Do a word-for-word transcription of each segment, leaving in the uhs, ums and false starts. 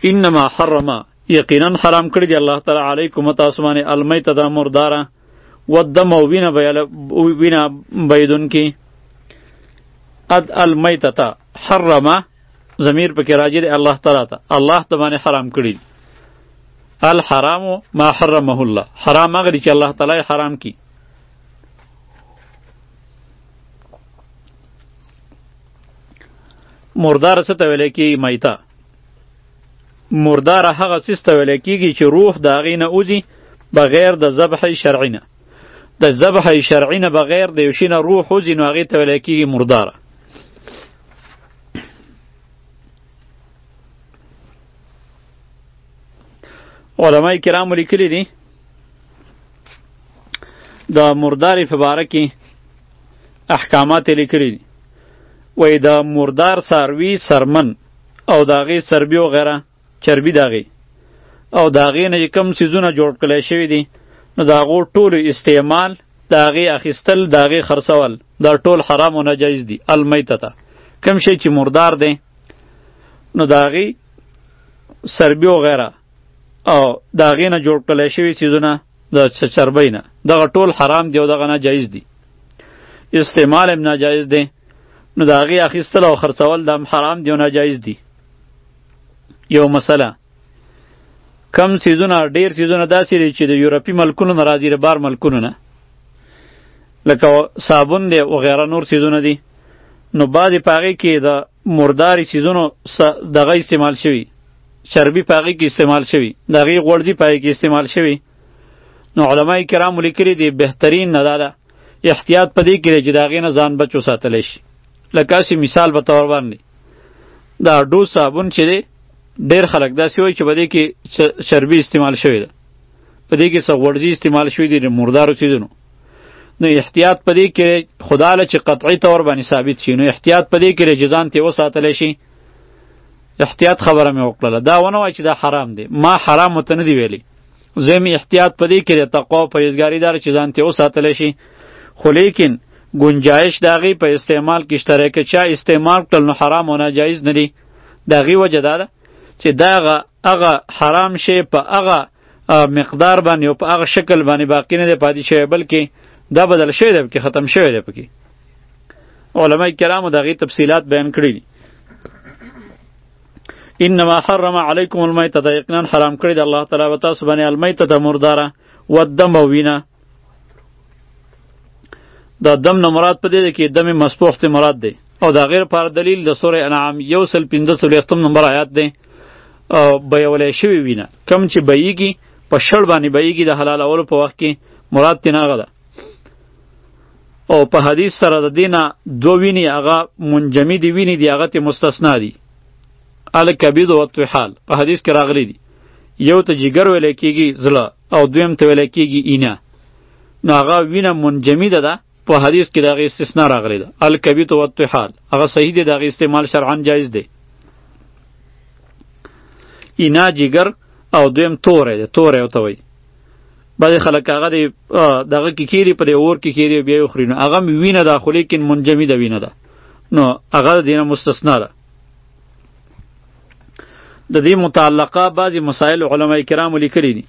انما حرم یقینا حرام کړی دی الله تعالی علیکم تاسو باندې المیته د مرداره والدم او وینه وینه بیدون کی اد المیته حرم ضمیر پکې راځي دی الله تعالی ته الله ته باندې حرام کړی الحرام ما حرمه الله حرام هغه چې الله تعالی حرام کی مردار څه ته ویل کیږي میته مردار هغه څه ته ویل کیږي چې روح د هغې نه وځي بغیر د ذبح شرعي نه د ذبح شرعي نه بغیر د یو شي نه روح وځي نو هغې ته ویل کیږي مرداره علماء کرام لیکلی دي د مردار په باره کې احکامات لیکلی دي وای د مردار ساروی سرمن او د هغې چربي و غیره چربي د هغې او د هغې نه چې کوم څیزونه جوړ کړی شوي دي نو د هغو ټولو استعمال د هغې اخیستل د هغې خرڅول دا ټول حرام و ناجایز دي المیته ته کوم شی چې مردار دی نو د هغې چربي و غیره او د هغې نه جوړ کړی شوي څیزونه د چربۍ نه دغه ټول حرام دی او دغه ناجایز دي استعمال هم ناجایز دی نو د هغې اخیستل او خرڅول دا هم حرام دی او ناجایز دي یو مسله کم څیزونه ډیر څیزونه داسې دي چې د یورپي ملکونو نه راځي د بار ملکونو نه لکه صابون دی وغیره نور څیزونه دي نو بعضې په هغې کې د مرداري څیزونو دغه استعمال شوي چربي په هغې کې استعمال شوي د هغې غوړځي په هغې کې استعمال شوي نو علما کرامو لیکلي دي بهترین نه دا ده احتیاط په دې کې دی چې د هغې نه ځان بچ وساتلی شي لکه هسې مثال په طور باندې دا ډوز صابون چې دی ډېر خلک داسې وایي چې په دې کې چربي استعمال شوې ده په دې کې څه غوړځي استعمال شوي دي د مردارو څیزونو نو احتیاط په دې کې خدا له چې قطعي طور باندې ثابت شي نو احتیاط په دې کې دی چې ځان ترې وساتلی شي احتیاط خبره مې وکړله دا ونه وایي چې دا حرام دی ما حرام ورته نه دی ویلی زه مې احتیاط په دې کې دی تقوا او پرهیزګاري داره چې ځان ترې وساتلی شي خو لیکن گنجایش د هغې په استعمال کې شته دی که چا استعمال کړل نو حرام او ناجایز نه دی د هغې وجه دا ده چې دا هغه حرام شی په هغه مقدار باندې او په هغه شکل باندې باقی نه دی پاتې شوی بلکې دا بدل شوی دی پکې ختم شوی دی پکې علما کرامو د هغې تفصیلات بیان کړي دي انما حرم علیکم المیته دا یقینا حرام کړی دی الله تعالی و تاسو باندې المیته مرداره والدم او وینه دا دم نه مراد په دې دی چې دم مسفوح ته مراد دی او دا غیر پر دلیل د سوره انعام یو سل پنځه څلوېښتم نمبر آیات دی او بیولی شوی وینه کم چې بیږي په شړ باندې بیږي د حلالولو په وخت کې مراد ترې هغه ده او په حدیث سره د دې نه دوه وینې هغه منجمدې وینې دي هغه ترې مستثنا دي الکبد والطحال په حدیث کې راغلی دي یو ته جگر ویلی کېږي زړه او دویم ته ویلی کېږي اینه نو هغه وینه منجمده ده په حدیث کې د هغې استثنا راغلی ده الکبد والطحال هغه صحیح دی د هغې استعمال شرعا جایز دی اینا جگر او دویم توری دی توری ورته وایي بعضې خلک هغه دی دغه کې کیري په دې اور کې کیري بیا یې خوري نو هغه هم وینه ده خو لیکن منجمده وینه ده نو هغه د دې نه مستثنا ده د دې متعلقه بعضې مسایل علما کرامو لیکلي دي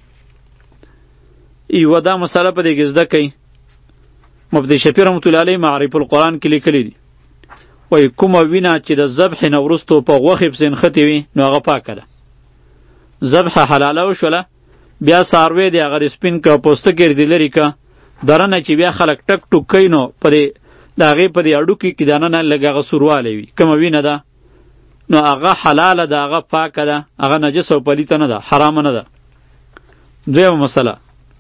یوه دا مسله په دې کې زده کوي مفتی شفیع رحمت الله علیه معرف القرآن کې لیکلي دي وایي کومه وینه چې د ذبح نه وروستو په غوښې پسې نښتې وي نو هغه پاکه ده ذبح حلاله وشوله بیا څاروی دی هغه سپین که پوستکی دې لرې که دننه چې بیا خلک ټک ټوک کوي نو په دې د هغې په دې هډوکي کې دننه لږ هغه سوروالی وي کومه وینه ده نو هغه حلاله ده هغه پاکه ده هغه نجس او پلیته نه ده حرامه نه ده دویمه مسله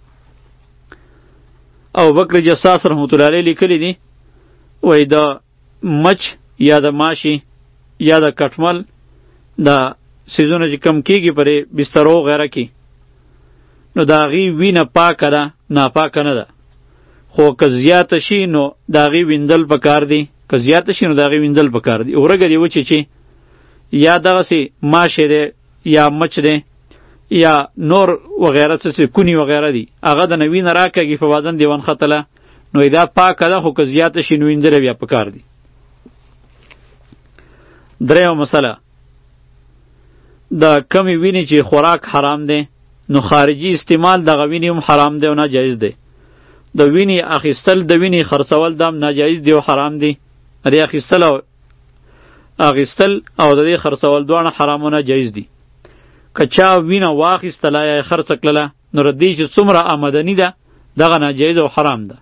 او بکر جساس رحمت الله علیه لیکلی دي وایي د مچ یا د ماشي یا د کټمل د څیزونه چې کم کیږي پرې بسترو غیره کې نو د هغې وینه پاکه ده ناپاکه نه ده خو که زیاته شي نو د هغې ویندل پکار دي که زیاته شي نو د هغې ویندل پکار دي ورګه دې وچې چې یا دغسې ماشی دی یا مچ دی یا نور وغیره څه کونی وغیره دي هغه د نه وینه راکږي په بدن دې ونښتله نو دا پاکه ده خو که زیاته شي نو ویندل بیا پکار دي دریمه مسله د کمی وینې چې خوراک حرام دی نو خارجي استعمال دغه وینې هم حرام دی او ناجایز دی. د وینې اخیستل د وینې خرڅول دا هم ناجایز دی او حرام دی. د اخیستل او اخیستل او د دې خرڅول دواړه حرام او ناجایز دي. که چا وینه واخیستله یا یې خرڅه کړله نو ردی چې څومره آمدني ده دغه ناجایز او حرام ده.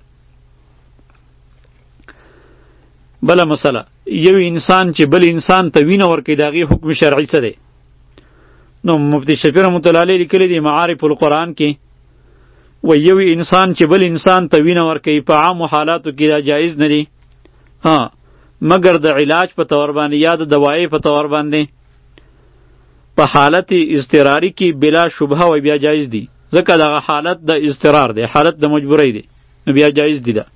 بله مسله، یو انسان چې بل انسان ته وینه ورکوي د هغې حکم شرعي څه دی؟ نو مفتی شفیع رحمت الله علیه لیکلی دی معارف القرآن کې، و یو انسان چې بل انسان ته وینه ورکوي په عامو حالاتو کې دا جایز نه دی، ها مګر د علاج په طور باندې یا د دوایي په طور باندې په حالت اضطراری کې بلا شبهه و بیا جایز دی، ځکه دغه حالت د اضطرار دی، حالت د مجبوری دی، نو بیا جایز دی ده.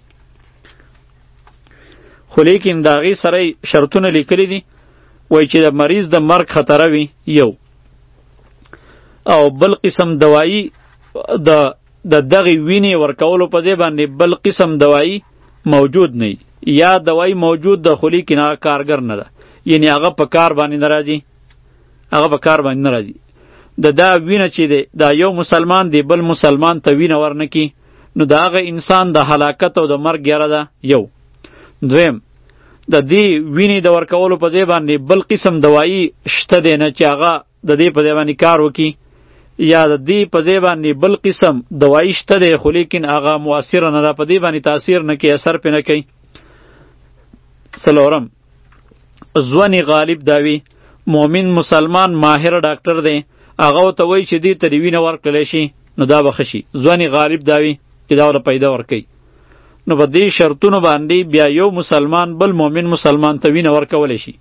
خو لیکن د هغې سره شرطونه لیکلی دي، وایي چې د مریض د مرګ خطره وي یو، او بل قسم دوایی د د دغې وینې ورکولو په ځای باندې بل قسم دوایی موجود نه وي، یا دوایی موجود ده خو لیکن هغه کارګر نه ده، یعنی هغه په کار باندې نه راځي، هغه په کار باندې نه راځي. د دا وینه چې دی دا یو مسلمان دی بل مسلمان ته وینه ورنکي نو د هغه انسان د هلاکت او د مرګ یاره ده یو. دویم، د دې وینې د ورکولو په ځای باندې بل قسم دوایی شته دی نه چې هغه د دې په ځای باندې کار وکړي، یا د دې په ځای باندې بل قسم دوایی شته دی خو لیکن هغه مؤثره نه ده، په دې باندې تاثیر نه کوي، اثر پې نه کوي. څلورم، ځواني غالب داوي مؤمن مسلمان ماهر ډاکټر دی، هغه ورته وایي چې دې ته دې وینه ورکړلی شي نو دا به ښه شي. ځواني غالب داوي چې دا ورته پیدا ورکوي، نو په دې شرطونو باندې بیا یو مسلمان بل مؤمن مسلمان ته وینه ورکولی شي.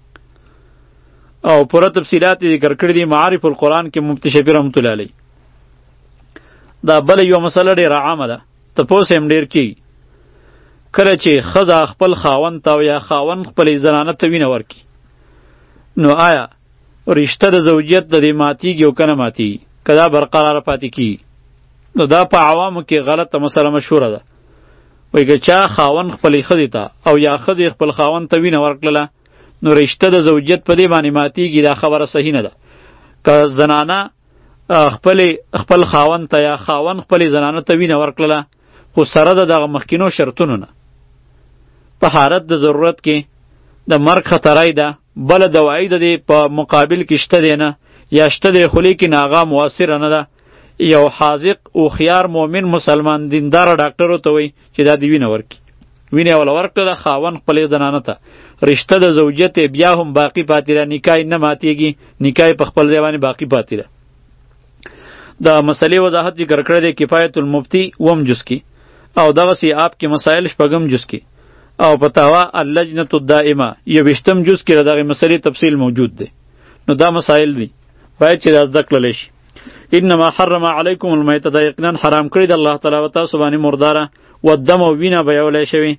او پوره تفصیلات یې ذکر کړي دي معارف القرآن کې مفتی شفیع رحمت الله علیه. دا بله یوه مسله ډېره عامه ده، تپوس یې هم ډېر کېږي، کله چې ښځه خپل خاوند ته او یا خاوند خپلې زنانه ته وینه ورکړي نو آیا رشته د زوجیت د دې ماتیږي او که نه ماتیږي، که دا برقراره پاتې کېږي؟ نو دا په عوامو کې غلطه مسله مشهوره ده. وایي که چا خاوند خپلې ښځې ته او یا ښځې خپل خاوند ته وینه ورکړله نو رشته د زوجیت په دې باندې ماتیږي، دا خبره صحیح نه ده. که زنانه خپل خپل خاوند ته یا خاوند خپلې زنانه ته وینه ورکړله خو سره د دغه مخکینو شرطونو نه، په حالت د ضرورت کې د مرګ خطرای ده، بله دوایی د دې په مقابل کې شته دی نه، یا شته دی خو لیکن هغه مؤثره نه ده، یو حاذق هوښیار مؤمن مسلمان دینداره ډاکټر ورته وایي چې دا دې وینه ورکړي، وینه یې وله ورکړله خاوند خپلې زنانه ته، رشته د زوجیت بیا هم باقی پاتې ده، نکاح نه ماتیږي، نکاح په خپل ځای باندې باقی پاتې ده. د مسلې وضاحت ذکر کړی دی کفایت المفتی وم جز کې، او دغسې آپ کې مسائل شپږم جز کې، او فتاوا اللجنة الدائمه یویشتم جز کې د دغې مسلې تفصیل موجود دی. نو دا مسائل دي باید چې دا زده کړلی شي. انما حرم علیکم المیتة، دا یقینا حرام کړي د الله تعالی و تاسو باندې مرداره و دم او وینه بیولی شوي.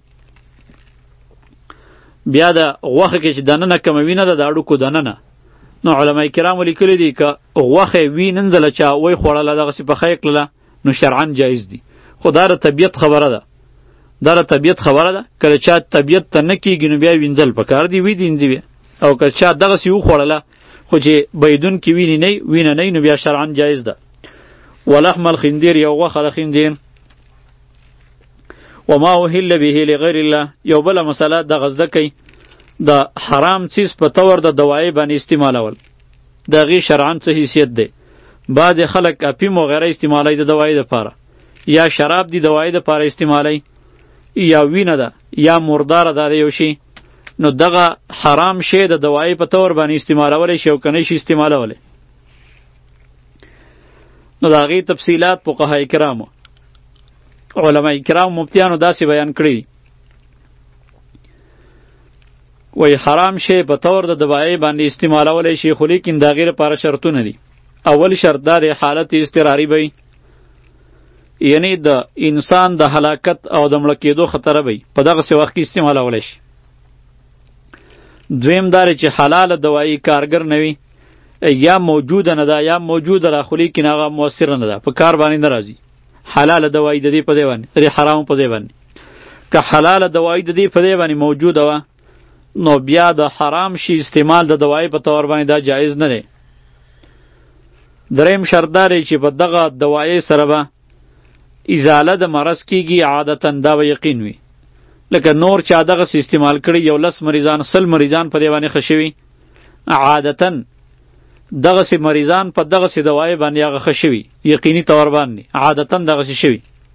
بیا د غوښه کې چې دننه کومه وینه ده د هډوکو دننه، نو علما کرامو لیکلي دي که غوښه وي ننځله چا وی خوړله دغسې پخه یې کړله نو شرعا جایز دي، خو دا د طبیعت خبره ده، دا د طبیعت خبره ده. کله چا طبیعت ته نه کېږي نو بیا وینځل پکار دي، وي دینځي بیا، او که چا دغسې وخوړله خو چې بیدونکې وینې نه وینه نه نو بیا شرعا جایز ده. ولحم الخنزیر، یو غوښه د خنزیر. وما اهل به لغیر الله، یو بله مسله دغه زده کوي د حرام څیز په طور د دوایي باندې استعمالول د هغې شرعا څه حیثیت دی. بعضې خلک افیم وغیره استعمالی د دوایي دپاره، یا شراب دی دوایي دپاره استعمالی، یا وینه ده یا مرداره ده د یو شي، نو دغه حرام شی د دوایي په طور باندې استعمالولی شي او که نه شي استعمالولی. نو د هغې تفصیلات فقهای کرامو علماء کرام مفتیانو داسې بیان کړي دي، وی حرام شی په طور د دوایي باندې استعمالولی شي خو لیکن د هغې لپاره شرطونه دي. اول شرط دا دی حالت اضطراري به وي، یعنی د انسان د هلاکت او د مړه کېدو خطره به په دغسې وخت کې استعمالولی شي. دویم دا دی چې حلاله دوایي کارګر نه وي، یا موجوده نه ده یا موجوده ده خو لیکن هغه مؤثره نه ده، په کار باندې نه راځي. حلاله دوایي د دې په ځای باندې، د دې حرامو په ځای باندې که حلاله دوایي د دې په ځای باندې موجوده وه نو بیا د حرام شي استعمال د دوایي په طور باندې دا جایز نه دی، دریم شرط دا دی چې په دغه دوایې سره به ازاله د مرض کیږي عادتا دا به یقین وي. لکه نور چا دغسې استعمال کړي یو لس مریضان سل مریضان په دې باندې ښه شوي، عادتا دغسې مریضان په دغسې دوایې باندې هغه ښه شوي یقیني طور باندې عادتا دغسې شوي.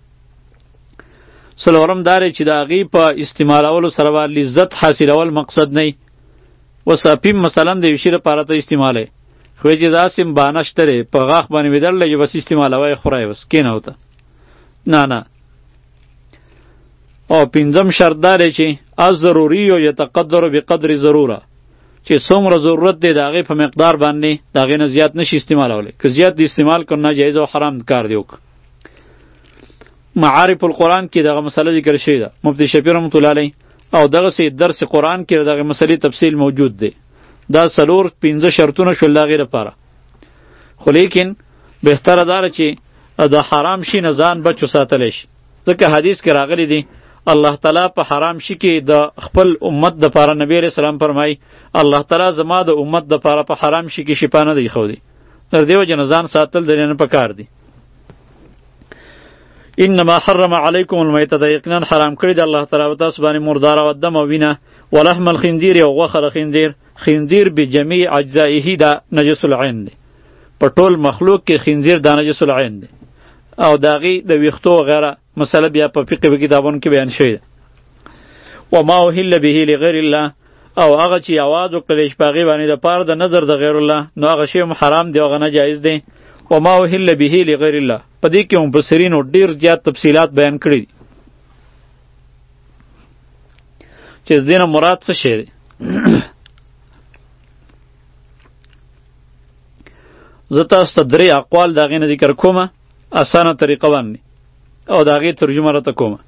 څلورم دا دی چې د هغې په استعمالولو سره به لذت حاصلول مقصد نه وي. اوس اپیم مثلا د یو شي لپاره ته استعمالی خو چې داسې بهانه شته دی په غاښ باندې مې درلی چې بس استعمالوی خورای بس کېنه ورته نه نه. او پنځم شرط دا دی چې الضروري یتقدر بقدر ضروره، چې څومره ضرورت دی د هغې په مقدار باندې د هغې نه زیات نشي استعمالولی. که زیات د استعمال کړو ناجایز او حرام کار دی وکړه. معارف القرآن کې دغه مسله ذکر شوې ده مفتی شفیع رحمت الله علیه، او دغسې درس قرآن کې دغه مسلې تفصیل موجود دی. دا څلور پنځه شرطونه شول د هغې لپاره. خو لیکن بهتره دا ده چې د حرام شي نه ځان بچ وساتلی شي، ځکه حدیث کې راغلی دی الله تعالی په حرام شي کې د خپل امت دپاره نبی علیه السلام فرمایي الله تعالی زما د امت دپاره په حرام شي کې شفا نه دی ښودی. تر دې وجې نه ځان ساتل د دې نه پکار دی. انما حرم علیکم المیتة، یقینا حرام کړي د الله تعالی په تاسو باندې مردار او دم او وینه، ولحم الخنزیر او غوښه د خنزیر. خنزیر بجمیع اجزائه دا نجس العین دی، په ټول مخلوق کې خنزیر دا نجس العین دی. او د هغې د ویښتو وغیره مسله بیا په فقه کتابونو کې بیان شوې ده. وما اهل به لغیر الله، او هغه چې آواز وکړلی شي په هغې باندې د پاره د نظر د غیر الله نو هغه شی هم حرام دی او هغه ناجایز دی. وما اهل به لغیر الله، په دې کې مفسرینو ډېر زیات تفصیلات بیان کړي دي چې د دې نه مراد څه شی دی. زه تاسو ته درې اقوال د هغې نه ذکر کومه اسانه طریقه باندې او د هغې ترجمه راته کومه.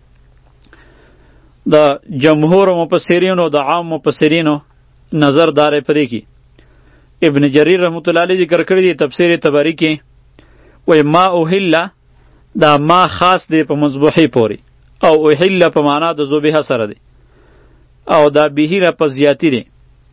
د جمهور مفسرینو د عام مفسرینو نظر دار په دې کې ابن جریر رحمت الله علیه ذکر کړی دی تفسیر طبری کې وای ما اوهل دا ما خاص دی په مذبوحی پوری او اوهل په معنا د ذبیحه سره دی او دا به په زیاتی دی.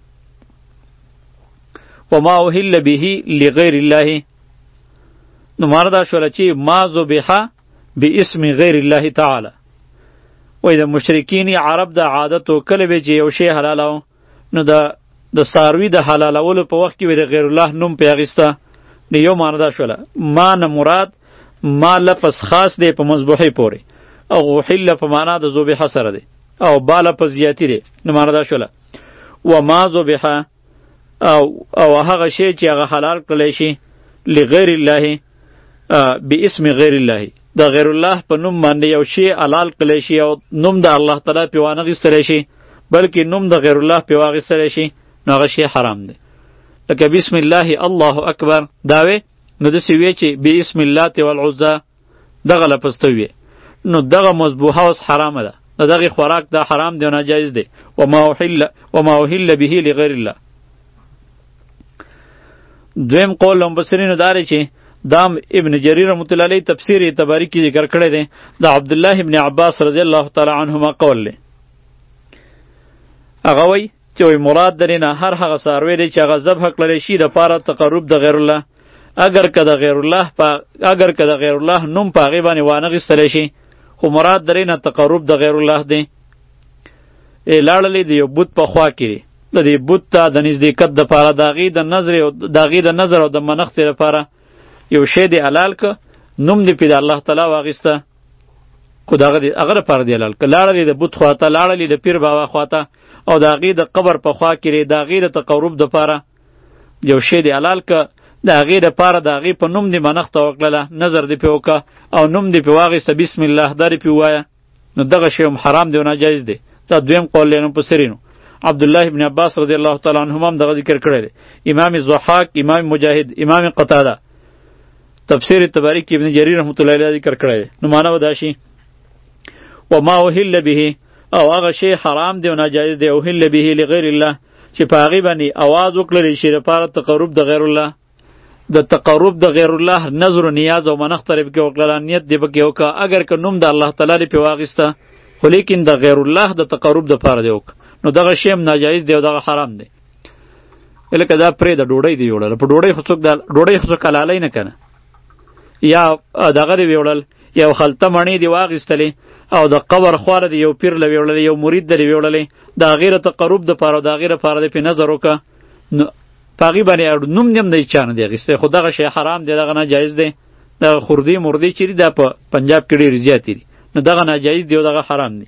وما اوهل به لغیر الله نو مردا شول چې ما ذبیحه باسم غیر الله تعالی. وای د مشرکین عرب د عادت او کله به چې یو شی حلالو نو د د ساروی د حلالولو په وخت کې د غیر الله نوم په اغسته نو یو معنی دا شوله ما نه مراد ما لفظ خاص دی په مذبوحی پورې او حل په معنا د ذبیحه سره دی او با لفظ زیاتی دی نو معنی دا شوله و ما ذبیحه او او هغه شی چې هغه حلال کړلی شي لغیر الله باسم غیر الله د غیر الله په نوم باندې یو شی حلال کړلی شي او نوم د الله تعالی په وانه غیستلی شي بلکې نوم د غیر الله په واغیستلی شي نو هغه شی حرام دی. لکه بسم الله الله اکبر داوی نو داسې وی چې بسم الله والعزا دغه لفظ ته وی نو دغه مذبوحه اوس حرامه ده د دغې خوراک دا حرام دی او ناجایز دی. وما احل وما احل به لغیر الله. دویم قول مفسرینو دا دی چې دام ابن جریر رحمت الله علیه تفسیر طبری کې ذکر کړی دی د عبدالله ابن عباس رضی الله تعالی عنهما قول دی. هغه وی چې وی مراد درې نه هر هغه څاروی دی چې هغه ذبح کړلی شي د پاره تقرب د غیر الله اگر که د غیر الله په اگر که د غیر الله نوم په هغې باندې وانغېستلی شي خو مراد درې نه تقرب د غیر الله دی. ای لاړلی د یو بت په خوا کې دی د دې بت ته د نزدېکت دپاره د هغې د نظر د هغې د نظر او د منښتې لپاره یو شی دی حلال که نوم دې پې د الله تعالی واغېسته خو د هغه هغه لپاره دی حلال که لاړلی د بت خواته لاړلی د پیر بابا خواته او د هغې د قبر په خوا کې د هغې د تقرب دپاره یو شی دی حلال که د هغې دپاره د هغې په نوم دې منښته وکړله نظر دې پې وکړه او نوم دې پې واغېسته بسم الله دا دې پې ووایه نو دغه شی هم حرام دی او ناجایز دی. دا دویم قول دی مفسرینو. عبدالله ابن عباس رضی الله تعالی عنهما هم دغه ذکر کړی دی. امام ضحاک امام مجاهد امام قتاده تفسیر طبری کې ابن جریر رحمت الله علیه ذکر کړی دی. نو معنی به دا شي وما احل به او هغه شی حرام دی او ناجایز دی او احل به لغیر الله چې په هغې باندې اواز وکړلی شي لپاره تقرب د غیر الله د تقرب د غیر الله نظر و نیاز او منښت یې پکې وکړله نیت دې پکې وکړه اگر که نوم د الله تعالی دې پې واخیسته خو لیکن د غیر الله د تقرب دپاره دې وکړه نو دغه شی هم ناجایز دی او دغه حرام دی. لکه دا پرې د ډوډۍ دی ویوړل په ډوډۍ خو څوک د ډوډۍ خو څوک حلالۍ نه کنه یا دغه دی ویوړل یو خلطه مڼې دی واغېستلې او د قبر خواله دی یو پیر له ویوړلې یو مرید دی ویوړلې د هغې له تقرب دپاره د هغې لپاره دی پې نظر وکړه نو په هغې باندې نوم دې هم دی چا نه دی اخیستی خو دغه شی حرام دی دغه ناجایز دی دغه خوردې مردې چې دي دا په پنجاب کې ډېرې زیاتې دي نو دغه ناجایز دی او دغه حرام دی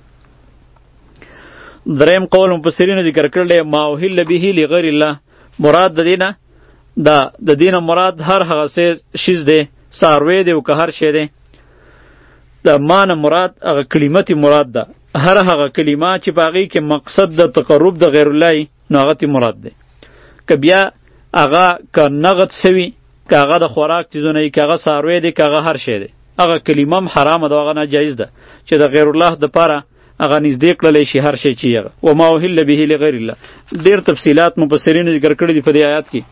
دریم قول مفسرینو ذکر کړلی ما احل به لغیر الله مراد د دې نه دا د دې نه مراد هر هغه شیز دی څاروی دی او که هر شی دی د ما نه مراد هغه کلمت مراد ده هر هغه کلمه چې په هغې کې مقصد د تقرب د غیر الله نو هغه تی مراد دی که بیا هغه که نغد سوي که هغه د خوراک چیزونه وي که هغه څاروی دی که هغه هر شی دی هغه کلمه هم حرامه ده هغه ناجایز ده چې د غیر الله دپاره هغه نږدې کړلی شي هر شی چې هغه وما احل به لغیر الله ډېر تفصیلات مفسرینو ذکر کړي دي په دې آیات کې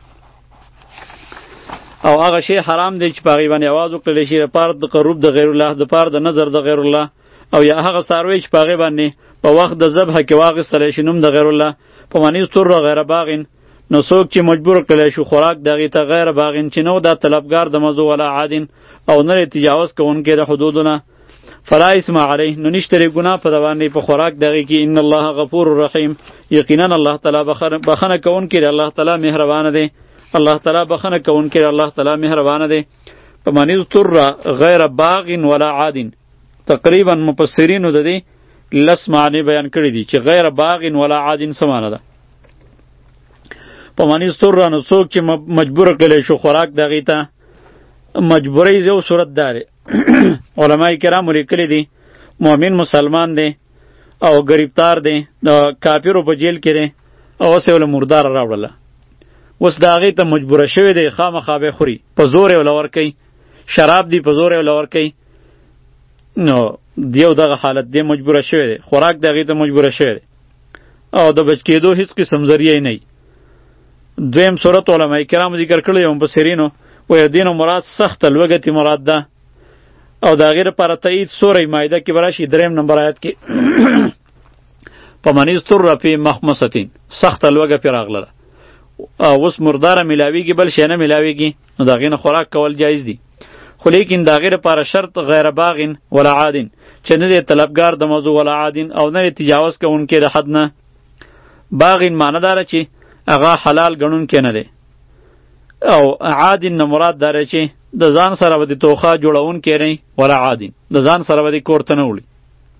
او هغه شی حرام دی چې په هغې باندې اواز وکړلی شي دپاره د تقرب د غیر الله دپاره د نظر د غیر الله او یا هغه څاروی چې په هغې باندې په وخت د ذبحه کې واخیستلی شي نوم د غیر الله په معنی ستر غیر باغین نو څوک چې مجبور کړلی شو خوراک د هغې ته غیر باغین چې نو دا طلبګار د مزو ولا عادین او نه تجاوز کوونکی د حدودونه فلا اسم علیه نو نشته ری ګناه په د باندې په خوراک د هغې کې ان الله غفور رحیم یقینا الله تعالی بخښنه کوونکی دی الله تعالی مهربانه دی الله تعالی بخښنه کوونکی دی الله تعالی مهربانه دی په معنی ضر غیر باغ ولا عاد تقریبا مفسرینو د دې لس معنی بیان کړي دي چې غیر باغ ولا عاد څه معنی ده په معنی ضر نو څوک چې مجبور کړلی شو خوراک د هغې ته مجبوری یو صورت داره علماء کرام لیکلی دي مؤمن مسلمان دی او گریبتار دی د کافرو په جیل کې دی او اوس یې له مرداره راوړله اوس د هغې ته مجبوره شوی دی خامخا به خوري په زور یې له ورکوي شراب دی په زور یې له ورکوي نو دیو دغه حالت دی مجبوره شوی دی خوراک د هغې ته مجبوره شوی دی او د بچ کېدو هیڅ قسم ذریعه نه وي دویم صورت علماء کرامو ذکر کړی او مفسرینو وایي دینو مراد سخته لوږه مراد ده او د هغې لپاره تایید سوره مایده کې به راشي دریم نمبر آیت کې په معنی اضطر فی مخمصة سخته لوږه پرې راغله اوس مرداره میلاویږي بل شی نه میلاویږي نو د هغې نه خوراک کول جایز دي خو لیکن د هغې لپاره شرط غیر باغین ولا عادین چې نه دی طلبګار د موضوع ولا عادین او نه دی تجاوز کوونکی د حد نه باغین معنی داره چې هغه حلال ګڼونکی نه دی او عادین نه مراد داره چې د ځان سره به د توخه جوړونکی نه ولا عادین د ځان سره به د کور ته نه وړي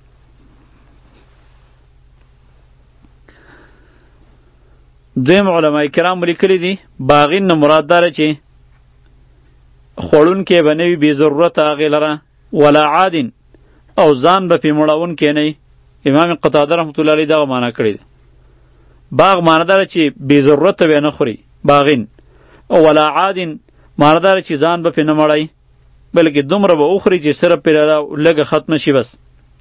دویم علماء کرام لیکلی دي باغین نه مراد داره چې خوړونکی به نه وي بې ضرورته هغې لره ولا عادین او ځان به پې مړونکی نه وي امام قتاده رحمت الله علیه دغه معنی کړې ده باغ معنی داره چې بې ضرورته به نه خوري باغین او ولا عادین معنی داره چې ځان به پې نه مړی بلکې دومره به وخوري چې صرف پرې لږه ختمه شي بس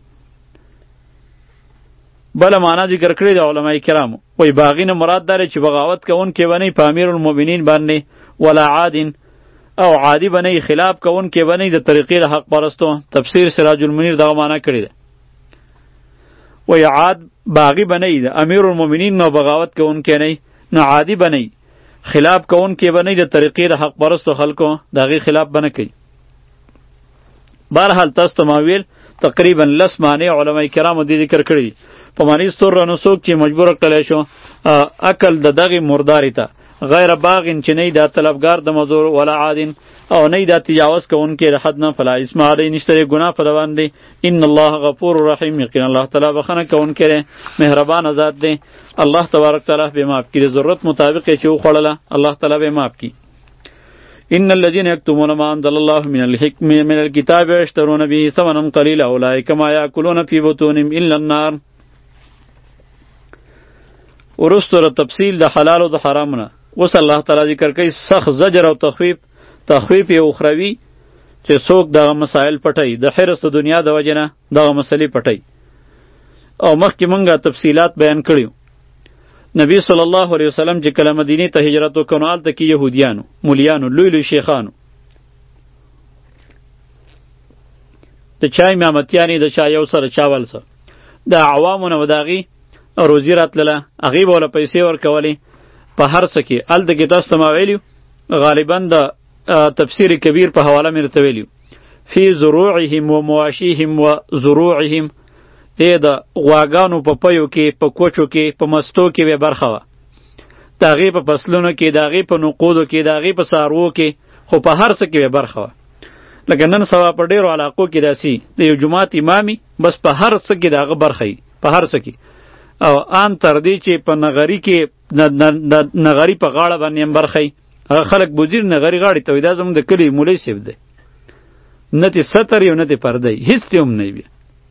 بله معنا ذکر کړې د علماء کرامو وایي باغین مراد داره چې بغاوت کوونکی به نه په امیر المؤمنین باندې ولا عادین او عادی به نه خلاف کوونکی به نه د طریقې د حق پرستو تفسیر سراج المنیر دغه معنا کړې ده وایي عاد باغی به نه د امیر المؤمنین نو بغاوت کوونکی نه نو عادی به نه خلاف کوونکی به نه د طریقې د حق پرستو خلکو د هغې خلاف به نه کوي بهرحال تاسو ته ما ویل تقریبا لس معنی علماء کرامو دې ذکر کړي په معنی ستور نو څوک چې مجبور کړلی شو عقل د دغې مردارې ته غیر باغین چې نه دا طلبګار د مزور ولا عادین او نه دا تجاوز کوونکی د حد نه فلا اسم علیه نشته دی ګناه په ده باندې ان الله غفور رحیم یقینا الله تعالی بخښنه کوونکی دی مهربانه ذات دی الله تبارک تعالی به معاف کړي ضرورت مطابق یې چې وخوړله الله تعالی به معاف کړي ان الذين يكتمون ما انزل الله من الحكم من الكتاب يشترون به ثمنا قليلا اولئك ما ياكلون في بطونهم الا النار ورستو تفصیل د حلال او د حرامونه وس الله تعالی ذکر کوي سخت زجر او تخویف تخویف یو اخروی چې څوک دغه مسائل پټي د حرص د دنیا د وجه نه دغه مسلې پټي او مخکې مونږه تفصیلات بیان کړیو نبی صلی الله علیه وسلم چې کله مدینې ته هجرت وکړ نو هلته کې یهودیانو مولیانو لوی لوی شیخانو د چا امامتیانې د چا یو سره چاول سره د عوامو نه و د هغې روزي راتلله هغې به وله پیسې ورکولې په هر څه کې. هلته کې تاسو ته ما ویلي غالبا د تفسیر کبیر په حواله مې درته ویلي فی زروعهم و مواشیهم و زروعهم ای د غواګانو په پیو کې، په کوچو کې، په مستو کې به برخه وه، د هغې په فصلونو کې، د هغې په نقودو کې، د هغې په څاروو کې، خو په هر څه کې به برخه وه. لکه نن سبا په ډېرو علاقو کې داسې د یو جومات امامي بس په هر څه کې د هغه برخه وي، په هر څه کې. او آن تر دې چې په نغري کې د نغري په غاړه باندې هم برخه وي. هغه خلک بوزیر نغري غاړې ته وایي، دا زموږ د کلي مولوي صاحب دی، نه تې ستر یو نه تې پرده یي، هېڅ تې هم نه وي.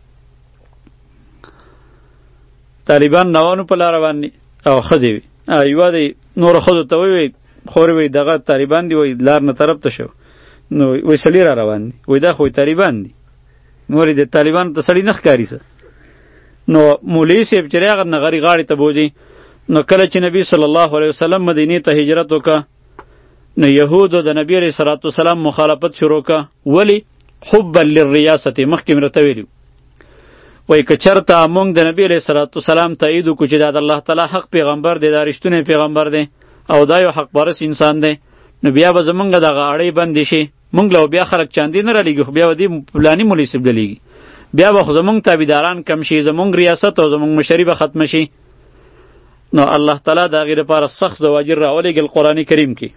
طالبان نوانو په لاره باندې او ښځې وي، یوه دی نورو ښځو ته وایي خورې وایي دغه طالبان دي، وایي لار نه طرف ته شو، نو وایي سړي را روان دي، وایي دا خو طالبان دي، نورې د طالبانو ته سړي نه ښکاري څه. نو مولوي صاحب چې هغه نغري غاړې ته بوځي، نو کله چې نبی صلی الله علیه وسلم مدینې ته هجرت وکړه، نو یهودو د نبی علیه صلات وسلام مخالفت شروع کړه. ولې؟ حبا للریاست. مخکې مې راته ویلي وایي که چېرته موږ د نبی علیه صلات وسلام تایید وکړو چې دا د الله تعالی حق پیغمبر دی، دا رښتونی پیغمبر دی او دا یو حق پرست انسان دی، نو بیا به زمونږ دغه اړۍ بندې شي، مونږ له بیا خلک چاندې نه رالیږي، خو بیا به دې فلاني مولوي صاحب دلیږي، بیا به خو زمونږ تابعداران کم شي، زمونږ ریاست او زمونږ مشري به ختمه شي. نو الله تعالی د هغې لپاره سخت زواجر راولېږل قرآن کریم کې.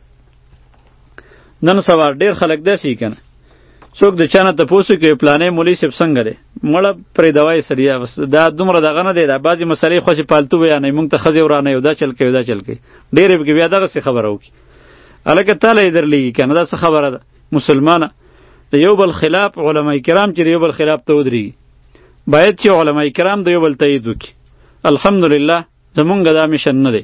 نن سبا ډېر خلک داسې وي که نه، څوک د چا نه تپوس وکړي پلانی مولوي صاحب څنګه دی، مړه پرېږدوه یې سړي، دا دومره دغه نه دی، دا بعضې مسلې خو چې پالتو بیانوي، مونږ ته ښځې ورانوي، دا چل کوي دا چل کوي، ډېرې پکې بیا دغسې خبره وکړي. هلکه تاله یې درلیږي که نه، دا څه خبره ده؟ مسلمانه د یو بل خلاف علما کرام چې د یو بل خلاف ته ودرېږي، باید چې علما کرام د یو بل تایید وکړي. الحمدلله زمونږ دا میشن نه دی.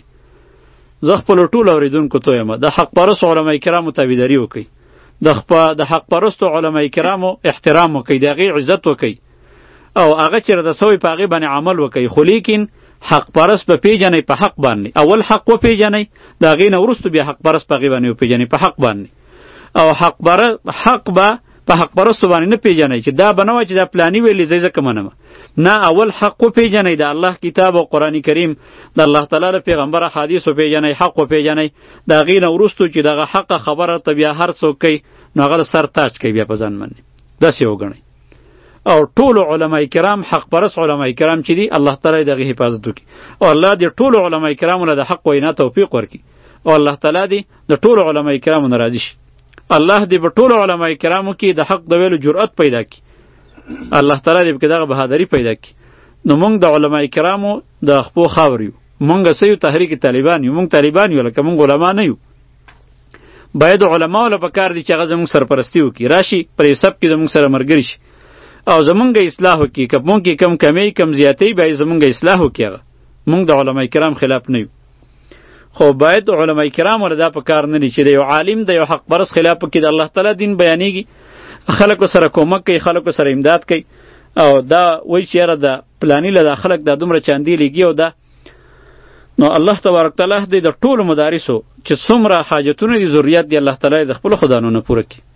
زه خپلو ټولو اورېدونکو ته یم د حق پرستو علما کرامو تابعداري وکړئ، د د حق پرستو علما کرامو احترام وکړئ، د هغې عزت وکړئ، او هغه چېرې د سوی په هغې باندې عمل وکړئ. خو لیکن حق پرست به پیژنئ په حق باندې، اول حق وپیژنئ، د هغې نه وروستو بیا حق پرست په هغې باندې وپیژنئ په حق باندې. او حق حق به په حق پرستو باندې نه پیژنئ چې دا به نه وایي چې دا پلاني ویلي زه یې ځکه منم، نه، اول حق وپیژنئ، د الله کتاب او قرآن کریم، د الله تعالی د پیغمبر احادیث وپیژنئ، حق وپیژنئ، د هغې نه وروستو چې دغه حقه خبره ته بیا هر څوک کوي نو هغه سر تاج کوي بیا په ځان باندې، داسې وګڼئ. او ټولو علما کرام حق پرست علما کرام چې دي الله تعالی دغه حفاظت وکړي، او الله دې ټولو علما کرامو له د حق وینا توفیق ورکړي، او الله تعالی دې د ټولو علما کرامو نه راضي شي. الله دې په ټولو علما کرامو کې د حق د ویلو جرأت پیدا کړي، الله تعالی دې پکې دغه بهادري پیدا کړي. نو موږ د علما کرامو د خپو خاور یو، موږ څه یو تحریک طالبان یو، موږ طالبان یو، لکه موږ علما نه یو. باید علماو له پکار دي چې هغه زموږ سرپرستي وکړي، راشي پر یو سب کې زموږ سره ملګري شي او زمونږ اصلاح وکړي، که مونږ کې کم کمی کم زیاتې باید زمونږ اصلاح وکړي. هغه مونږ د علما کرام خلاف نه یو، خو باید علما کرام له دا په کار نه دي چې د یو عالم د یو حق پرست خلاف وکړي. د الله تعالی دین بیانېږي، خلکو سره کومک کوي، خلکو سره امداد کوي، او دا وایي چې یاره د پلاني له دا خلک دا دومره چاندې لیږي او دا. نو الله تبارک تعالی دې د ټولو مدارسو چې څومره حاجتونه دي ضرورت دي الله تعالی د خپلو خدانو نه پوره کړي.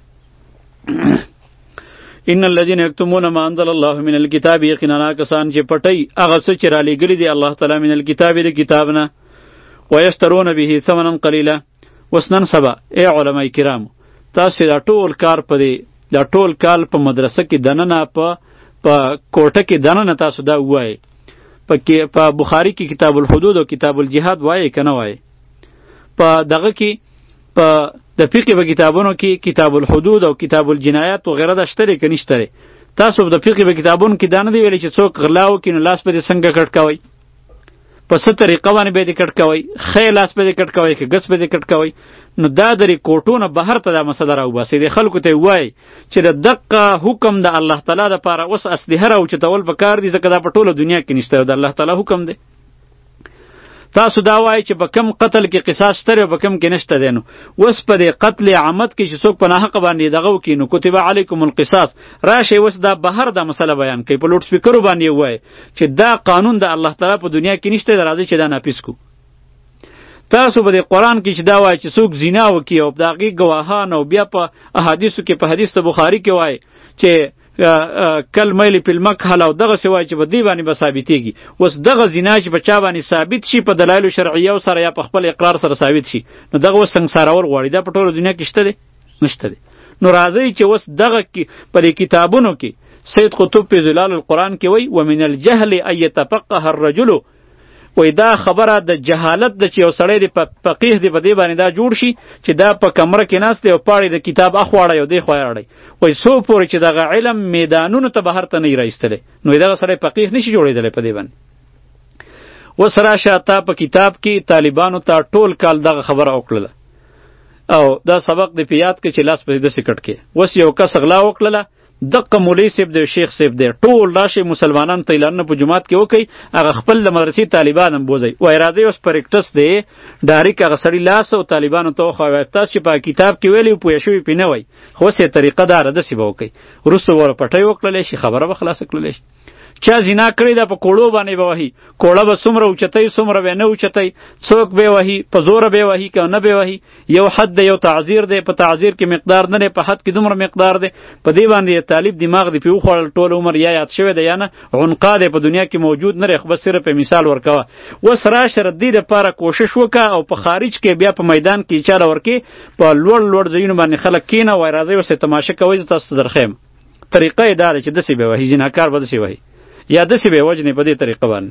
ان الذين يكتمون ما انزل الله من الكتاب، یقینا کسان چې پټي هغه څه چې را لېږلي دي الله تعالی من الكتاب د کتاب نه، ويشترون به ثمنا قليلا. اوس نن سبا ای علما کرامو تاسو دا ټول کار په دی دا ټول کال په مدرسه کې دننه په په کوټه کې دننه تاسو دا وایي، په په بخاری کې کتاب الحدود او کتاب الجهاد وایي که نه وایي، په دغه کې په د فقه په کتابونو کې کتاب الحدود او کتاب الجنایات و غیره دا شته که نشته؟ تاسو د فقه په کتابونو کې دا نه دی ویلي چې څوک غلا وکړي نو لاس به دې څنګه کټ کوئ، په څه طریقه باندې به دې کټ کوئ، ښی لاس به دې کټ کوئ که ګس به دې کټ کوئ. نو دا درې کوټو نه بهر ته دا مسله راوباسئ، د خلکو ته یې ووایئ چې د دقه حکم د الله تعالی دپاره اوس اسلحه راوچتول پکار دي، ځکه دا په ټوله دنیا کې نشته، د الله تعالی حکم دی. تاسو دا وایئ چې په کم قتل کې قصاص شته او په کم کې نشته دی، نو اوس په دې قتل عمد کې چې څوک په ناحقه باندې دغه وکړي نو کتب علیکم القصاص، راشئ اوس دا بهر دا مسله بیان کوي، په لوډ سپیکرو باندې ووایئ چې دا قانون د الله تعالی په دنیا کې نشته، راځئ چې دا ناپیس کړو. تاسو په دې قرآن کې چې دا وایي چې څوک زنا وکړي او د هغې ګواهان، او بیا په احادیثو کې په حدیث د بخاري کې وایي چې کل میل په المکحل او دغه سی وای چې په دی باندې به ثابتېږي. اوس دغه زنا چې په چا باندې ثابت شي په دلایل شرعیه سره یا په خپل اقرار سره ثابت شي نو دغه اوس سنګسارول غواړي. دا په ټوله دنیا کې شته دی؟ نشته دی. نو راځئ چې اوس دغه په دې کتابونو کې سید قطب په ظلال القرآن کې وایي ومن الجهل ان يتفقه الرجل، وای دا خبره د جهالت د چې یو سړی دی فقیه دی په دې باندې دا جوړ شي چې دا په کمره کې ناست دی او پاړی د کتاب اخواړی او دی خوا اړی، وای څو پورې چې دغه علم میدانونو ته بهر ته نه وي رایستلی نو دغه سړی فقیه نشي جوړېدلی په دې باندې. اوس راشه تا په کتاب کې طالبانو ته ټول کال دغه خبره وکړله او دا سبق دی په یاد کې چې لاس په داسې کټ کې. اوس یو کس غلا وکړله دقه مولوی صاحب دی شیخ صاحب دی ټول راشي مسلمانان ته اعلانونه په جماعت کې وکړي هغه خپل د مدرسې طالبان هم بوځي وای راځي اوس پریکټس دی ډایرک هغه سړي لاس او طالبانو ته وښایي تاسو چې په کتاب کې ویلي پوه شوي پې نه وای خو اوس یې طریقه داره داسې به وکړئ وروسته به ور پټۍ وکړلی شي خبره به خلاصه کړلی شي. چا زنا کړې ده په کوړو باندې به وهي کوړه به څومره اوچتئ څومره به نه اوچتئ څوک به وهي په زوره به وهي که نه به وهي یو حد دی یو تعذیر دی په تعذیر کې مقدار نه دی په حد کې دومره مقدار دی په دې باندې طالب دماغ دی پې وخوړل ټول عمر یا یاد شوی دی یا نه عنقا دی په دنیا کې موجود نه دی خو بس صرف مثال ورکوه. اوس راشه د دې دپاره کوشش وکړه او په خارج کې بیا په میدان کې چاله ورکې په لوړ لوړ ځایونو باندې خلک کښېنه وایي راځئ اوس یې تماشه کوئ زه تاسو ته درښیم. طریقه یې دا ده چې داسې به وهي جناکار به داسې وهي یا داسې به یې وجنې په دې طریقه باندې.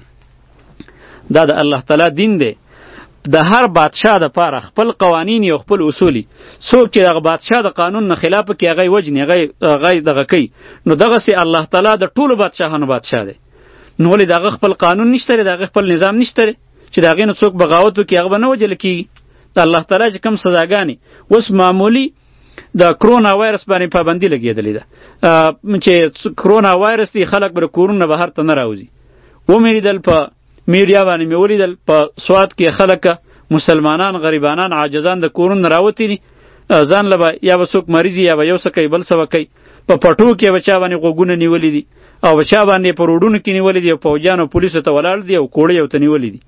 دا د الله تعالی دین دی. د هر بادشاه دپاره خپل قوانین او خپل اصولي څوک چې دغه بادشاه د قانون نه خلاف کړي هغه یې وجني هغه یې دغه کوي نو دغسې الله تعالی د ټولو بادشاهانو بادشاه دی. نو ولې د هغه خپل قانون نشته دی د هغه خپل نظام نشته دی چې د هغې نه څوک بغاوت وکړي هغه به نه وجل کېږي. د الله تعالی چې کوم سزاګانې اوس معمولي د کرونا وایرس باندې پابندي لګېدلې ده چې کرونا وایرس دی خلک به کورونه بهر ته نه راوځي. ومې لیدل په میډیا باندې مې ولیدل په سوات کې خلک مسلمانان غریبانان عاجزان د کورونه راوتي دي ځان له به یا به څوک مریض یا به یو څه کوي بل څه به کوي په پټو کې به چا باندې غوږونه نیولي دي او به چا باندې په روډونو کې نیولي دي او پوجان او پولیسو ته ولاړ دي او کوړې ورته نیولي دي.